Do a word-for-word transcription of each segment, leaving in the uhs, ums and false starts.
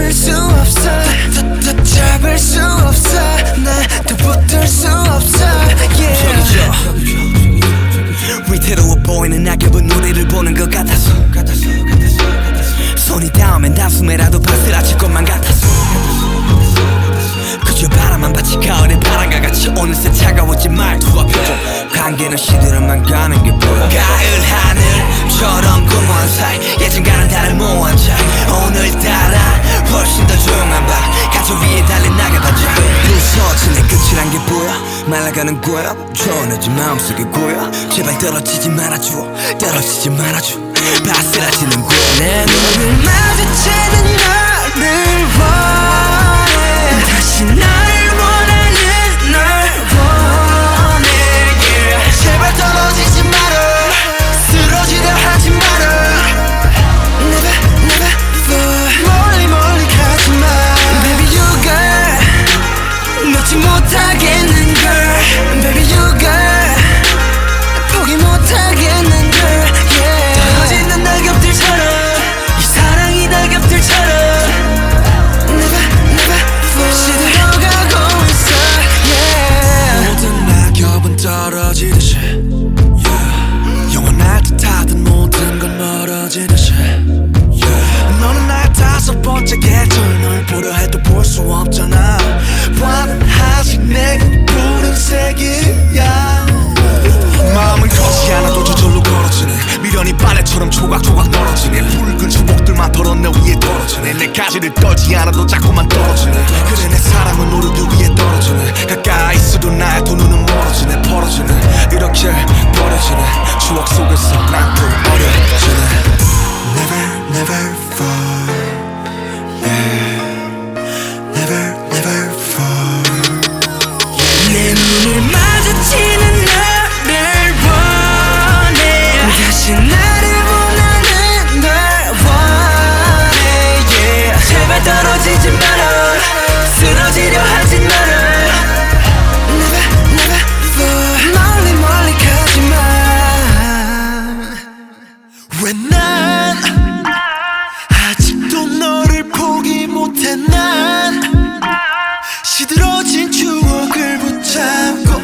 잡을 수 없어 더, 더, 더 잡을 수 없어 나도 붙들 수 없어 yeah. 위태로워 보이는 낙엽은 우리를 보는 것 같아서 손이 닿으면 단숨에라도 바스라칠 것만 같아서 그저 바람만 받치 가을의 바람과 같이 어느새 차가워진 말투와 표정 관계는 시들어만 가는 게 보여 가을 하늘처럼 공허한 사이 예전과는 다른 모호한 차이 오늘따라 훨씬 더 조용한 밤 가족 위에 달린 낙엽 한 장 부서지는 끝이란 게 보여 말라가는 거야 초원해진 마음속에 고여 제발 떨어지지 말아줘 떨어지지 말아줘 바스라지는 거야 내 눈을 마주치는 너를 원해 다시 나를 원하는 널 원해 yeah. 제발 떨어지지 마라 쓰러지려 하지 마라 Never never fall 멀리 멀리 가지마 Baby you girl 놓지 못하겠는 girl Baby you girl 포기 못하겠는 girl yeah. 떨어지는 낙엽들처럼 이 사랑이 낙엽들처럼 Never never fall 시들어가고 있어 yeah. 모든 낙엽은 떨어지듯이 yeah. 영원할 듯하던 모든 건 멀어지듯이 yeah. 너는 나의 다섯 번째 계절 널 보려 해도 볼 수 없잖아 환한 아직 내겐 푸른색이야 마음은 커지 않아도 저절로 걸어지네 미련이 빨래처럼 조각조각 떨어지네 붉은 추억들만 덜어 내 위에 떨어지네 내 가지를 떨지 않아도 자꾸만 떨어지네 그래 내 사랑은 오르드 위에 떨어지네 가까이 있어도 나의 두 눈은 멀어지네 벌어지네 이렇게 버려지네 추억 속에서 난 또 어려지네 Never never fall yeah. Never never fall yeah. 내 눈을 마주치는 너를 원해 다시 나를 원하는 널 원해 yeah. 제발 떨어지지 마라 쓰러지려 하지 마라 Never never fall 멀리 멀리 가지마 왜 난 아직도 너를 포기 못해 난 시들어진 추억을 붙잡고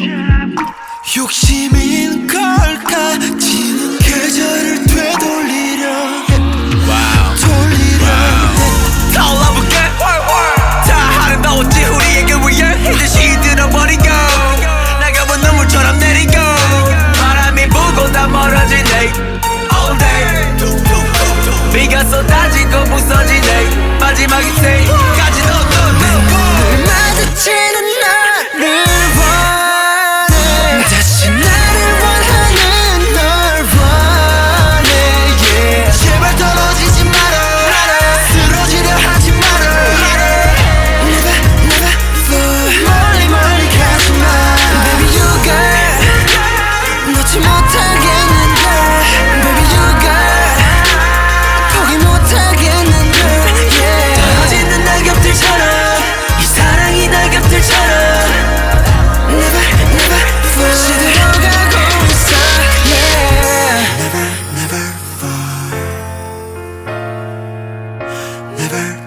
욕심인 걸까 지는 계절을 되돌리려 wow. 돌리려 wow. 타올라볼게 다 아름다웠지 우리에게 위해 이제 시들어버리고 낙엽은 눈물처럼 내리고 바람이 불고 다 멀어지네 all day 비가 쏟아지고 부서지네 마지막 인생까지 너 내 눈을 마주치는 너를 원해 다시 나를 원하는 널 원해 yeah. 제발 떨어지지 마라 쓰러지려 하지 마라 Never never fall 멀리 멀리 가지마 Baby you girl 놓지 못하겠는 girl Baby you girl 포기 못하겠는 girl yeah. 떨어지는 낙엽들처럼 이 사랑이 낙엽들처럼 Never never fall 시들어가고 있어 yeah. Never never fall Never